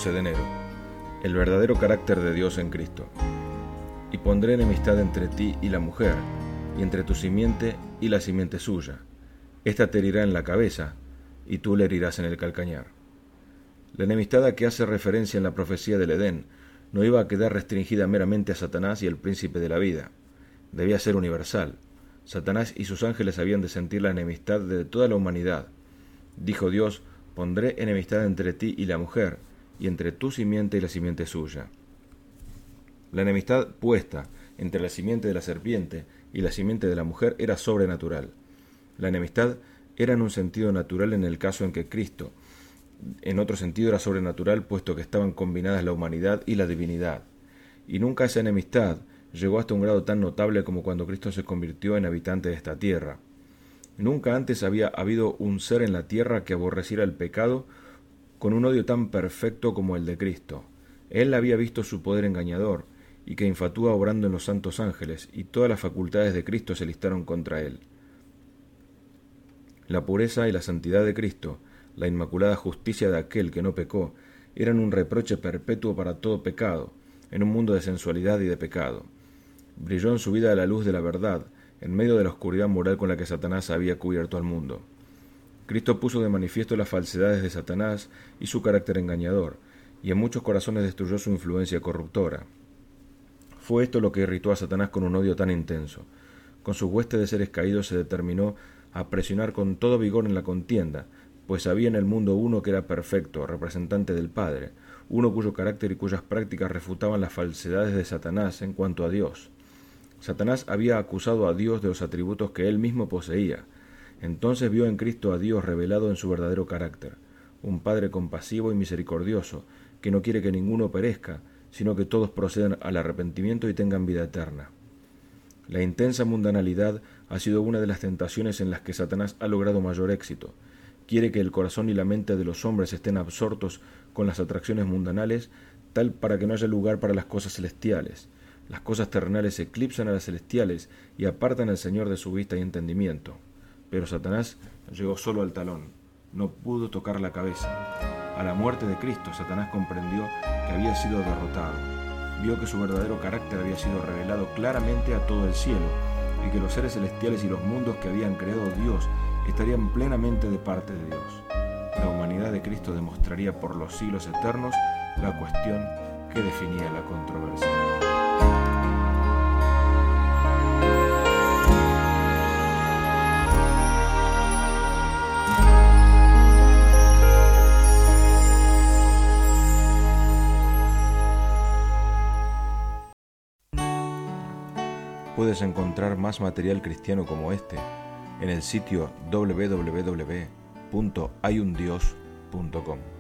12 de enero. El verdadero carácter de Dios en Cristo. Y pondré enemistad entre ti y la mujer, y entre tu simiente y la simiente suya. Esta te herirá en la cabeza, y tú le herirás en el calcañar. La enemistad a que hace referencia en la profecía del Edén no iba a quedar restringida meramente a Satanás y el príncipe de la vida. Debía ser universal. Satanás y sus ángeles habían de sentir la enemistad de toda la humanidad. Dijo Dios: pondré enemistad entre ti y la mujer, y entre tu simiente y la simiente suya. La enemistad puesta entre la simiente de la serpiente y la simiente de la mujer era sobrenatural. La enemistad era en un sentido natural en el caso en que Cristo, en otro sentido era sobrenatural, puesto que estaban combinadas la humanidad y la divinidad. Y nunca esa enemistad llegó hasta un grado tan notable como cuando Cristo se convirtió en habitante de esta tierra. Nunca antes había habido un ser en la tierra que aborreciera el pecado con un odio tan perfecto como el de Cristo. Él había visto su poder engañador, y que infatúa obrando en los santos ángeles, y todas las facultades de Cristo se listaron contra él. La pureza y la santidad de Cristo, la inmaculada justicia de aquel que no pecó, eran un reproche perpetuo para todo pecado, en un mundo de sensualidad y de pecado. Brilló en su vida la luz de la verdad, en medio de la oscuridad moral con la que Satanás había cubierto al mundo. Cristo puso de manifiesto las falsedades de Satanás y su carácter engañador, y en muchos corazones destruyó su influencia corruptora. Fue esto lo que irritó a Satanás con un odio tan intenso. Con sus huestes de seres caídos se determinó a presionar con todo vigor en la contienda, pues había en el mundo uno que era perfecto, representante del Padre, uno cuyo carácter y cuyas prácticas refutaban las falsedades de Satanás en cuanto a Dios. Satanás había acusado a Dios de los atributos que él mismo poseía. Entonces vio en Cristo a Dios revelado en su verdadero carácter, un Padre compasivo y misericordioso, que no quiere que ninguno perezca, sino que todos procedan al arrepentimiento y tengan vida eterna. La intensa mundanalidad ha sido una de las tentaciones en las que Satanás ha logrado mayor éxito. Quiere que el corazón y la mente de los hombres estén absortos con las atracciones mundanales, tal para que no haya lugar para las cosas celestiales. Las cosas terrenales eclipsan a las celestiales y apartan al Señor de su vista y entendimiento. Pero Satanás llegó solo al talón, no pudo tocar la cabeza. A la muerte de Cristo, Satanás comprendió que había sido derrotado. Vio que su verdadero carácter había sido revelado claramente a todo el cielo, y que los seres celestiales y los mundos que habían creado Dios estarían plenamente de parte de Dios. La humanidad de Cristo demostraría por los siglos eternos la cuestión que definía la controversia. Puedes encontrar más material cristiano como este en el sitio www.hayundios.com.